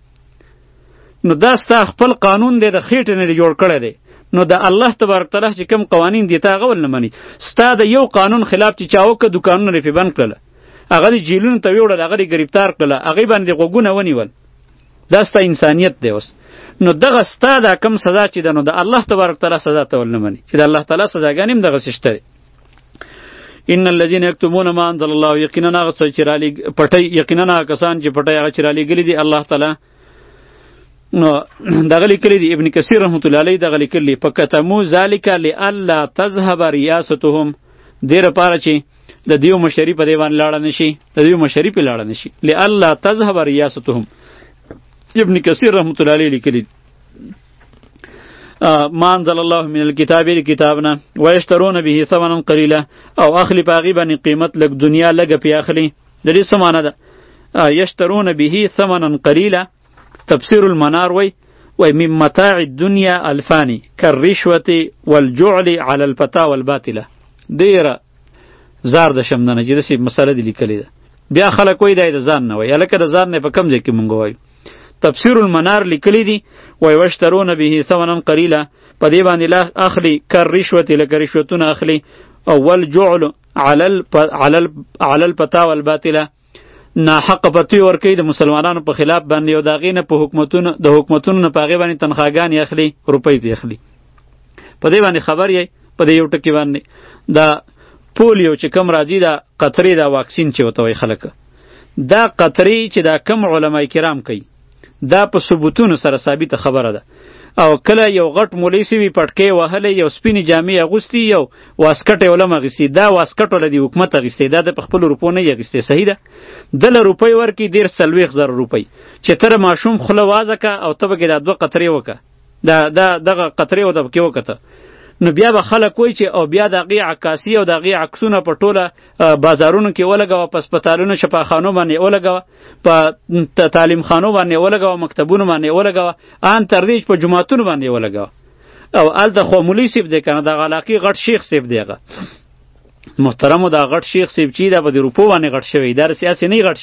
نو دا ستا خپل قانون دی د خېټې نه جوړ کړی دی نو د الله تبارک تعالی چې کوم قوانین دي ته هغه ول نه مني. ستا د یو قانون خلاف چې چا وکړه دوکانونه یې پرې بند کړله هغه دې جیلونو ته ویوړل هغه دې ګرفتار کړله هغې باندې غوږونه ونیول دا ستا انسانیت دی. اوس نو دغه ستا دا کم سزا چې ده نو د الله تبارک تعالی سزا ته ول نه مني چې د الله تعالی سزاګانې هم دغسې شته دی. ان الذين يكتمون ما انزل الله یقینا هغه څه چې رالیږ پټۍ یقینا هغه کسان چې پټۍ هغه چې رالیږلي دي الله تعالی نو دغه لیکلی دی ابن کثیر رحمت الله علیه دغه لیکلی فکتمو ذالک لالا تذهب ریاستهم دې لپاره چې د دیو مشري په دې باندې لاړه نشي د دیو مشري په لاړه نشي لالا تذهب ریاستهم ابن کثیر رحمت الله علیه لیکلی ما انزل الله من الكتاب کتابنا ويشترون به ثمنا قليلا او اخلی باغي باندې قیمت لګ دنیا لګ پی اخلی د دې سمانه ده یشترون به ثمنا قليلا تفسیر المنار وی وی من متاع الدنیا الفانی كالرشوة والجعل على الفتاة والباطلة دیره زار د شمدنه چې داسې مسله دې لیکلې ده بیا خلک وایي دا یې د ځان نه وایي هلکه د ځان نه په کوم ځای کې مونږ وایو تفسیر المنار لیکلی دي وی وشترون به ثمنا قلیلا په دې باندې لا اخلي كالرشوة لکه رشوتونه اخلي او والجعل على الفتاة والباطلة ناحق پتوی ورکی د مسلمانانو په خلاف باندې او د هغې نه په حکومتونو د حکومتونو نه په هغې باندې تنخواګانې اخلي روپۍ پې اخلي په دې باندې خبر یې په دې یو ټکي باندې دا پولیو چې کم راځي دا قطرې دا واکسین چې ورته وایي خلک دا قطرې چې دا کم علما کرام کوي دا په ثبوتونو سره ثابته خبره ده او کله یو غټ مولوي سوي پټکې وهلی یو سپینې جامې اغوستي یو واسکټ یې ولم اخیستي دا واسکټ وله د حکومت اخیستی دا د په خپلو روپو نه یې اخیستی صحیح ده دله روپۍ ورکړي ډېر څلوېښت زره روپۍ چې ته د ماشوم خوله وازه که او ته پکې دا دوه قطرې وکړه دا دا دغه قطرې ورته پکې وکړه نو بیا به خلک وایي چې او بیا د هغې عکاسي او د هغې عکسونه په ټوله بازارونو کې ولګوه په هسپتالونو شفاخانو باندې ولګوه په تعلیم خانو باندې ولګوه مکتبونو باندې ولګوه ان تر دې چې په جوماتونو باندې ولګوه او هلته خو مولوي صاحب دی که نه دغه علاقې غټ شیخ صاحب دی هغه محترمو دا غټ شیخ صاحب چې دا په د روپو باندې غټ شوی دا سیاسي نه غټ شوی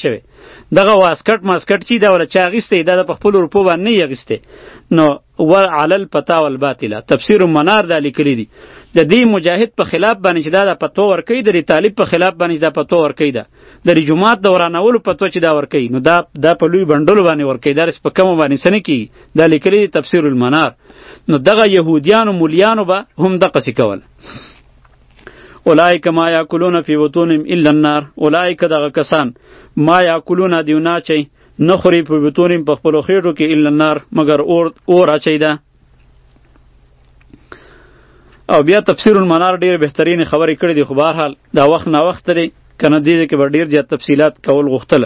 دغه واسکټ ماسکټ چې دا ولا چا اخیستی دا په خپلو روپو باندې نه اخیستی. نو وعلى الفتاوى الباطله تفسیر المنار دا لیکلی دی د دې مجاهد په خلاف باندې چې دا د فتوا ورکوي د طالب په خلاف باندې دا فتوا ورکوي ده د جماعت د ورانولو فتوا چې دا ورکوي نو دا دا په لوی بندلو باندې ورکوي دا په کوم باندې سنه کی دا لیکلی دی تفسیر المنار. نو دغه يهوديانو مولیانو به هم دغه څه کول. اولئک ما یاکلون فی بطونهم الا النار اولئک دغه کسان ما یاکلون دیونا چي نخوري په بطونهم په خپلو خېټو کې الا النار مگر اور اور اچي ده. او بیا تفسیر المنار ډیر بهترین خبرې کړې دي خو بهرحال دا وخت نا وخت لري کنه دې کې به ډیر زیات تفصیلات کول غوښتل.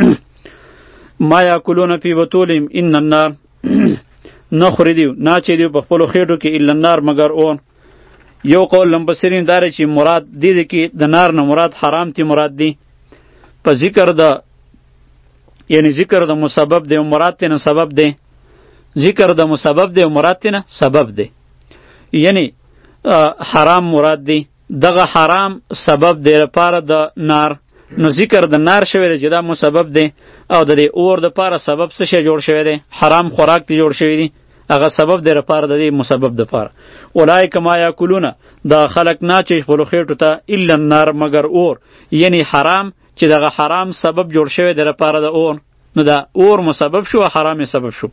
ما یاکلون فی بطونهم ان النار نخوري دیو ناچي دیو په خپلو خېټو کې الا النار مگر اور. یو قول لمبسرین داره چې مراد دی دی که د نار نه مراد حرام تی مراد دی په ذکر د یعنی ذکر د مسبب دی و مراد تی نه سبب دی ذکر د مسبب دی و مراد تی نه سبب دی یعنی حرام مراد دی دغه حرام سبب دی لپاره د نار نو ذکر د نار شوی دی چې دا مسبب دی او د دې اور د پاره سبب څه شی جوړ شوی دی حرام خوراک تی جوړ شوی دی هغه سبب دی لپاره د دې مسبب د پاره. اولئک ما یاکلون دا خلق نه چې خپلو خېټو ته الا النار مگر اور یعنی حرام چې دغه حرام سبب جوړ شوی دی لپاره د اور نو دا اور مسبب شو حرام سبب شو.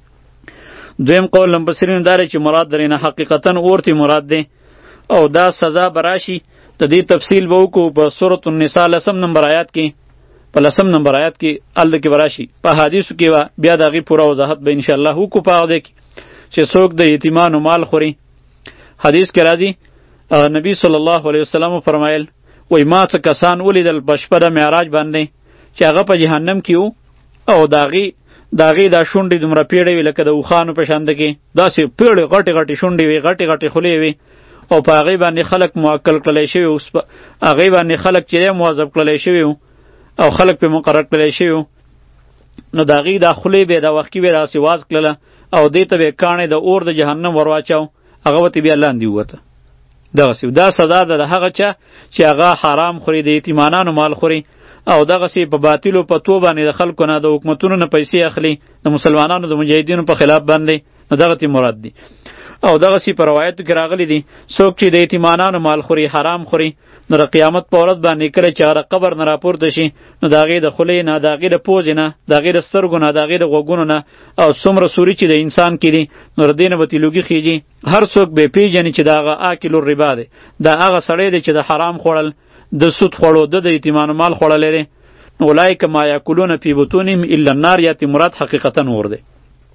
دویم قول لمبسرین داره چې مراد درینه حقیقتا اور تی مراد دی او دا سزا براشي د دې تفصیل به وکړو په سورۃ النساء لسم نمبر آیات کې په لسم نمبر آیات کې الله کې براشي په حدیثو کې بیا دغه پوره وضاحت به ان شاء الله وکړو په هغه کې چې څوک د یتیمانو مال خوري. حدیث کې راځي نبی صلی الله علیه وسلم فرمایل وای ما څه کسان ولیدل په شپه د معراج باندې چې هغه په جهنم کې وو او داغي داغي دا شونډې دومره پیړې وي لکه د اوښانو په شان کې داسې پیړې غټې غټې شونډې وي غټې غټې خولې وي او په هغې باندې خلک موکل کړلی شوي اوس په هغې باندې خلک چې دی موظف کړلی شوي او خلک پې مقرر کړلی شوي نو د هغې دا خولې به دا وښکي به داسې واز کړله او دې ته به کاڼې د اور د جهنم ور واچاو هغه ورته بیا لاندې ووته. دغسې دا سزا ده د هغه چا چې هغه حرام خوري د یتیمانانو مال خوري او دغسې په باطلو پتو باندې د خلکو نه د حکومتونو نه پیسې اخلي د مسلمانانو د مجاهدینو په خلاف باندې نو دغه تی مراد دی. او دغسې په روایتو کې راغلی دي څوک چې د یتیمانانو مال خوري حرام خوري نو د قیامت په ورځ باندې کله چې هغه قبر نه راپورته شي نو د هغې د خولې نه د هغې د پوزې نه د هغې د سترګو نه د هغې د غوږونو نه او څومره سوري چې د انسان کې دي نو د دې نه به تلوګي خیږي. هر څوک به پیژني چې د هغه آکل الربا دی دا هغه سړی دی چې د حرام خوړل د سود خوړو د د یتیمانو مال خوړلی دی. اولئک ما یاکلون فی بطونهم الا النار یاتی مراد حقیقتا اور دی.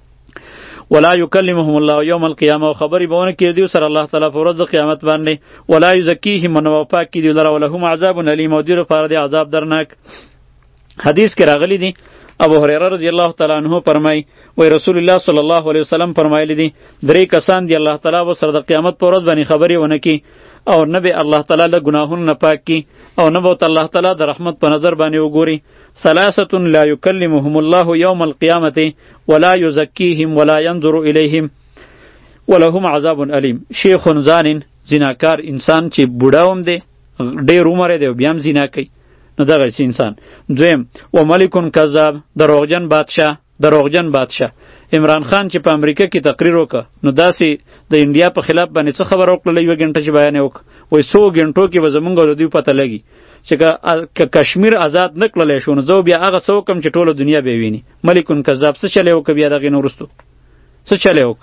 ولا یکلمهم الله یوم القیامه او خبرې به ونه کړي دیو سره الله تعالی په ورځ د قیامت باندې ولا یزکیهم من وفاق کړي دیو لره ولهم عذاب علیم او دیو لپاره دی عذاب درناک. حدیث کې راغلی دی ابو هريره رضی الله تعالی عنہ فرمای وای رسول الله صلی الله علیه وسلم فرمایلی دی درې کسان دی الله تعالی و سره د قیامت په ورځ باندې خبرې ونه کړي او نه به الله تعالی له ګناهونو نه پاک کی او نه به الله تعالی د رحمت په نظر باندې وګوري. ثلاثه لا یکلمهم الله یوم القیامه ولا یزکیهم ولا ينظر الیهم ولهم عذاب علیم. شیخ زان زناکار انسان چې بوډاوم دی ډیر عمر دی بیا هم زنا کوي نو دغه انسان. دویم و ملکون کذاب دروغجن بادشاه دروغجن بادشاه عمران خان چې په امریکا کې تقریر وکړ نو داسې د انډیا په خلاف باندې څه خبر وکړله یوه ګنټه چې بیان یې وکړ وایي څو ګنټو کې به زمونږ د دوی پته لګي چې که کشمیر آزاد نه کړلی شو نو زه بیا هغه څه وکړم چې ټوله دنیا به ویني. ملکون کذاب څه چلی وکړه بیا دغې نه وروستو څه چلی وکړه.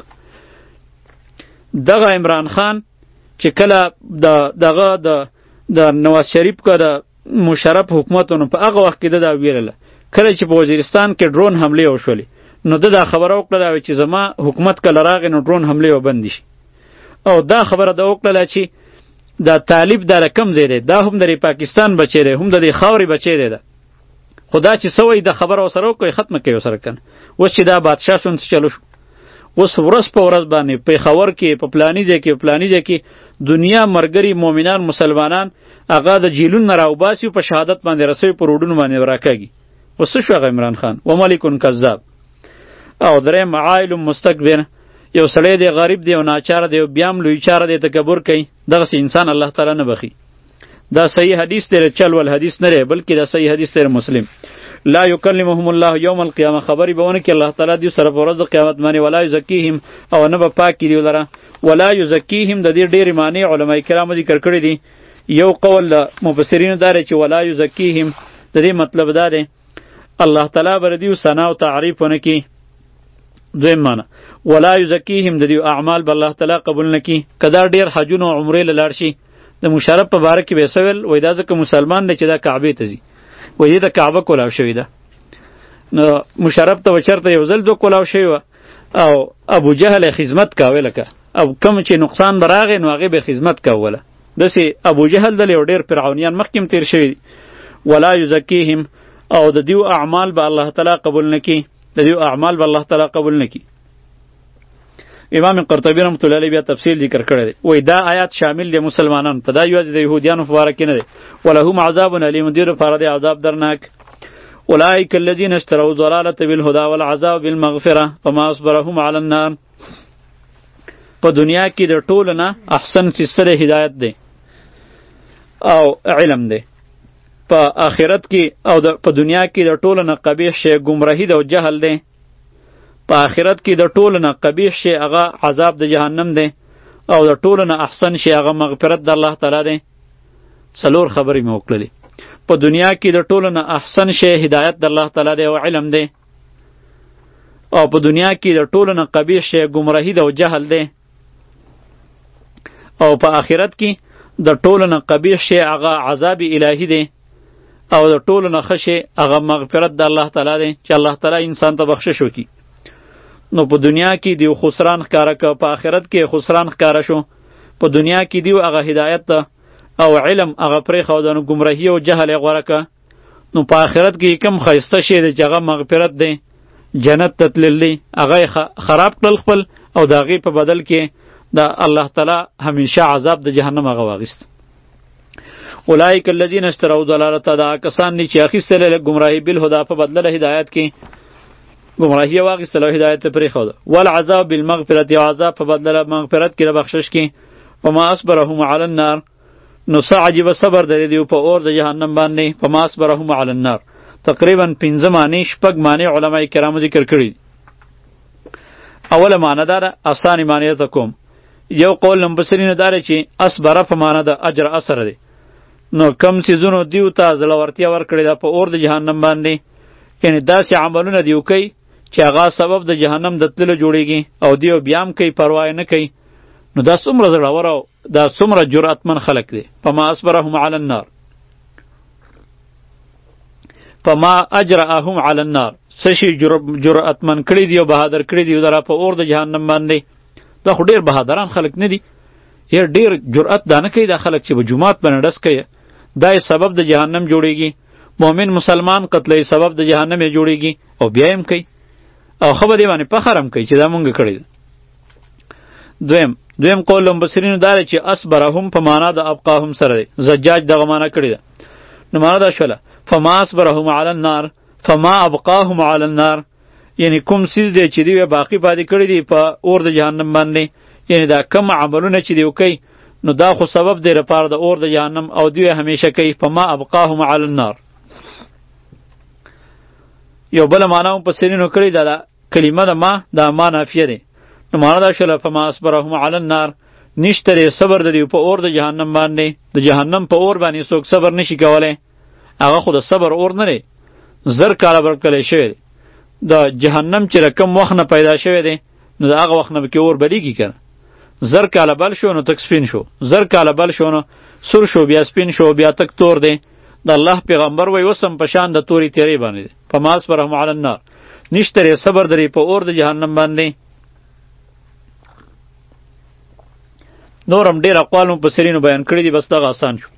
دغه عمران خان چې کله د دغه د د نواز شریف که د مشرف حکومتونو په هغه وخت کې ده دا ویلله کله چې په وزیرستان کې ډرون حملې وشولې نو ده دا خبره وکړله چې زما حکومت کله راغی نو ډرون حملې به بندې شي او دا خبره ده وکړله چې دا طالب دا رقم ځای دی دا هم د پاکستان بچی دی هم د دې خاورې بچی دی ده خو دا چې څه وایي دا خبره ورسره وکړئ ختمه کوي ورسره کنه. اوس چې دا بادشاه شو څه چلو شو اوس ورځ په ورځ باندې پېښور کې په فلاني ځای کې فلاني ځای کې دنیا مرګري مؤمنان مسلمانان هغه د جیلون نه راوباسي په شهادت باندې رسوي په روډونو باندې راکاږي. اوس څه شو هغه عمران خان و ملکون کذاب. او درېیم عایل مستکبر یو سړی دی غریب دی او ناچار دی او بیا هم لوی چاره دی تکبر کوي دغسې انسان الله تعالی نه بخي. دا صحیح حدیث دی چل ول حدیث نه دی بلکې دا صحیح حدیث دی مسلم. لا یکلمهم الله یوم القیامه خبرې به ونه کړي الله تعالی دوی سره په ورځ د قیامت باندې ولا یزکیهم او نه به پاک کړي دوی لره ولا یزکیهم د دې ډېرې معنی علما کرامو ذکر کړي دي یو قول مفسرینو دا دی چې ولا یزکیهم د دې مطلب دا دی الله تعالی بر دیو ثنا او تعریف ونه کړي دویم معنی ولا یزکیهم د دې اعمال به الله تعالی قبول نه کړي کدا ډېر حجونه او عمرې له لاړ شي د مشرف په باره کې به سویل وای دا ځکه مسلمان دی چې دا کعبې ته ځي وای دې ته کعبه کولاو شوې ده نو مشرف ته چېرته یو ځل دوه کولاو شوې وه او ابو جهل خدمت کاوه لکه او کوم چې نقصان به راغی نو هغې به خدمت کوله داسې ابو جهل دل یو ډېر فرعونیان مخکې هم تېر شوي دي ولا یزکیهم او د دیو اعمال به الله تعالی قبول نه کړي د دیو اعمال به الله تعالی قبول نه کړي امام قرطبی رحمۃ اللہ علیہ بیا تفصیل ذکر کړی دی وای دا آیات شامل دی مسلمانانو ته دا یوازې د یهودیانو په باره کې نه دی ولهم عذاب علیم دوی لپاره دی عذاب درناک اولئک الذین اشتروا الضلالة بالهدى والعذاب بالمغفرة فما اصبرهم علی النار په دنیا کې د ټولو نه احسن څیز د هدایت دی او علم دی په آخرت کې او په دنیا کې د ټولو نه قبیح شی گمراهی دی او جهل دی په آخرت کې د ټولو نه قبیح شی هغه عذاب د جهنم دی او د ټولو نه احسن شی هغه مغفرت د الله تعالی دی څلور خبرې مې وکړلې په دنیا کې د ټولو نه احسن شی هدایت د الله تعالی دی او علم دی او په دنیا کې د ټولو نه قبیح شی گمراهی دی او جهل دی او په آخرت کې د ټولو نه قبیح شی هغه عذاب الهی دی او د ټولو نه ښه شی هغه مغفرت د الله تعالی دی چې الله تعالی انسان ته بخشش وکړي نو په دنیا کې دیو خسران ښکاره که په آخرت کې خسران ښکاره شو په دنیا کې دیو هغه هدایت ته او علم هغه پرېښوده نو ګمراهي او جهل یې غوره که نو په آخرت کې کم ښایسته شی دی چې هغه مغفرت دی جنت ته تلل دی هغه یې خراب کړل خپل او د هغې په بدل کې د الله تعالی همیشه عذاب د جهنم هغه واخیست اولئک الذین اشتروا الضلالة دا کسان دي چې اخیستلې ګمراهي بالهدی په بدله د هدایت کې گمراهی واغستل او هدایت پرېښوده والعذاب بالمغفرة او عذاب په بدله مغفرت کې د بخشش کې وما اصبرهم علی النار نو څه عجیبه صبر دی دیو په اور د جهنم باندې وما اصبرهم علی النار تقریبا پنځه معنی شپږ معنی علما کرامو ذکر کړي اوله معنی دا ده اسانه معنی ته کوم یو قول مبصرین داره چې اصبر په معنی د اجر اثر دی نو کم سيزونو دیو ته زړورتیا ورکړي دا په اور د جهنم باندې یعنی داسې عملونه دیو کوي چې هغه سبب د جهنم د تللو جوړیږي او دیو بیا هم کوي پروا نه کوي نو دا څومره زړور او دا څومره جرأتمن خلک دی فما اصبرهم علی النار فما اجرأهم علی النار څه شي جرأتمن کړي دی او بهادر کړي دی دره په اور د جهنم باندې دا خو ډېر بهادران خلک نه دي یا ډېر جرأت دا نه کوي دا خلک چې په جومات باندې ډس کوي دا سبب د جهنم جوړیږي مؤمن مسلمان قتلې سبب د جهنم یې جوړیږي او بیا هم کوي او خو به دې باندې فخر هم کوي چې دا مونږ کړی دویم دویم قول مبصرینو دا چې اصبرهم په معنا د ابقاهم سره دی زجاج دغه معنا کړی ده نو معنا دا شوله فما اصبرهم علی النار فما ابقاهم علی النار یعنی کوم سیز دی چې دی باقی پاتې کړی دی په اور د جهنم باندې یعنی دا کم عملونه چې دی کوي نو دا خو سبب دی لپاره د اور د جهنم او دی همیشه کوي فما ابقاهم علی النار یو بل معنا هم پسرینو کړی دا, دا کلمه د ما دا ما نافیه دی نو معنا دا شوله فما اصبرهم علی النار نشته دی صبر د دی په اور د جهنم باندې د جهنم په اور باندې څوک صبر نشي کولی هغه خو د صبر اور نه دی زر کاله ورکړلی شوی دی د جهنم چې رقم وخت نه پیدا شوی دی نو د هغه وخت نه به کې اور بلیږي که نه زر کاله بل شو نو تک سپین شو زر کاله بل شو نو سور شو بیا سپین شو بیا تک تور دی د الله پیغمبر وای وسم په شان د توري تیری باندې فما اصبرهم علی النار نشته ری صبر دری په اور د جهنم باندې نورم ډیر اقوال په سرینو بیان کړی دي بس دغه آسان شو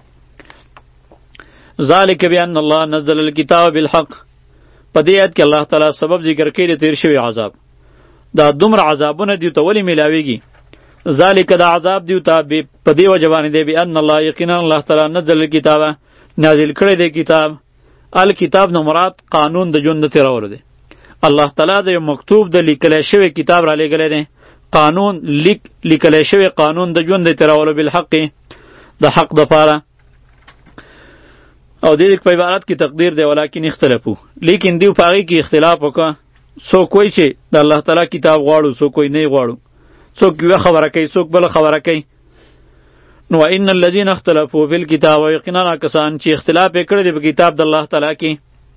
ذالک بان الله نزل الكتاب بالحق په دې آیت کې الله تعالی سبب ذکر کړي د تیر شوی عذاب دا دومره عذابونه دی ته ولی ملاویږي ذالک دا عذاب دی ته په دې وجه باندې دی بان الله یقینا الله تعالی نزل الكتاب نازل کړی دی کتاب الکتاب نو مراد قانون د ژوند تیرولو دی الله تعالی د یو مکتوب د لیکل شوی کتاب را لېږلی دی قانون لیک لیکل شوی قانون د ژوند تیرولو بالحق د حق دپاره او د دې په عبارت کې تقدیر دی ولکن اختلافو، لیکن دیو په هغې کې اختلاف وکړه. څوک وایي چې د الله تعالی کتاب غواړو، څوک وایي نه غواړو، څوک یوه خبره کوي، څوک بله خبره کوي. نو ان الذین اختلفوا فی الکتاب، یقینا کسان چې اختلاف یې کړی دی په کتاب د الله تعالی کې.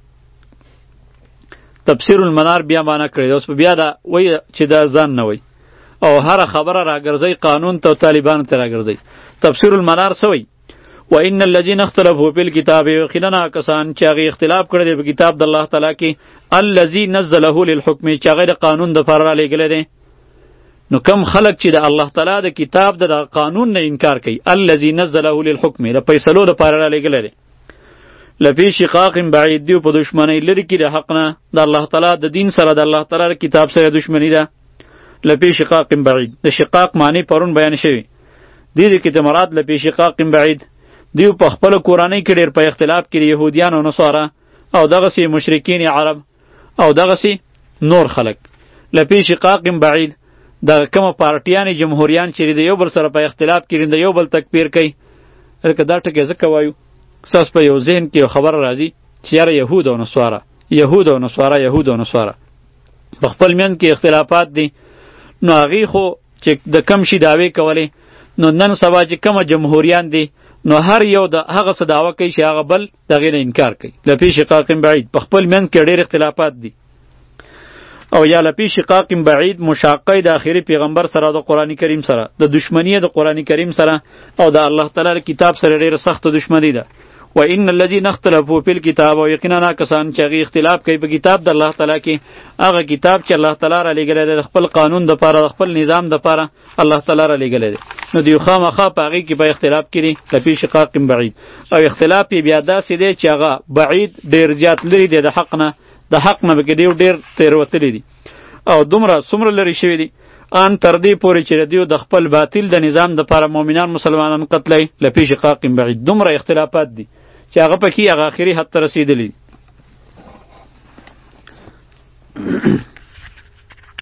تفسیر المنار بیا معنا کړی دی. اوس په بیا دا وایي چې دا ځان نه وایي او هر خبره راګرځئ قانون ته او طالبانو ته راګرځئ. تفسیر المنار څه وایي؟ و ان الذین اختلفوا فی الکتاب، یقینا کسان چې هغې اختلاف کړی دی په کتاب د الله تعالی کې، الذی نزله للحکم، چې هغه د قانون دپاره رالیږلی دی. نو کم خلق چې د الله تعالی د کتاب د قانون نه انکار کوي، الذی نزله للحکم، د فیصلو دپاره رالیږلی دی، لفی شقاق بعید، دیو په دشمنۍ لرې کې د حق نه، د الله تعالی د دین سره، د الله تعالی د کتاب سره دشمنی ده. لفی شقاق بعید، د شقاق معنی پرون بیان شوی، دې دې کې د مراد لفی شقاق بعید، دیو په خپل کورنۍ کې ډېر په اختلاف کې د یهودیان او نصارا او دغسې مشرکین عرب او دغسې نور خلق. لفی شقاق بعید، د کومه پارټیانې جمهوریان چې د یو بل سره په اختلاف کې د یو بل تکفیر کوي. لکه دا ټکي ځکه وایو ستاسو په یو ذهن کې یو خبره راځي چې یاره یهود او نصارا یهود او نصارا یهود او نصارا په خپل منځ کې اختلافات دي. نو هغې خو چې د کم شي دعوې کولې، نو نن سبا چې کومه جمهوریان دي نو هر یو د هغه څه دعوه کوي چې هغه بل د هغې نه انکار کوي. لفی شقاق بعید، په خپل منځ کې ډېر اختلافات دي. او یا لفی شقاق بعید مشاقه د آخري پیغمبر سره، د قرآن کریم سره، د دشمنی د قرآن کریم سره او د الله تعالی کتاب سره ډېره سخته دشمنی ده. و ان الذین اختلفوا فی الکتاب، او یقینا کسان چې هغې اختلاف کوي په کتاب د الله تعالی کې، هغه کتاب چې الله تعالی را لېږلی دی د خپل قانون دپاره، د خپل نظام دپاره الله تعالی را لېږلی دی. نو دیو خامخا په هغې کې په اختلاف کې دي، لفی شقاق بعید. او اختلاف یې بیا داسې دی چې هغه بعید ډېر زیات لرې دی د حق نه، د حق نه به کې دیو ډېر تېروتلی دي او دومره څومره لرې شوي دي ان تر دې پورې چې دیو د خپل باطل د نظام دپاره مؤمنان مسلمانان قتلوي. لفی شقاق بعید، دومره اختلافات دي چې هغه پکې هغه آخري حد ته رسېدلي دي.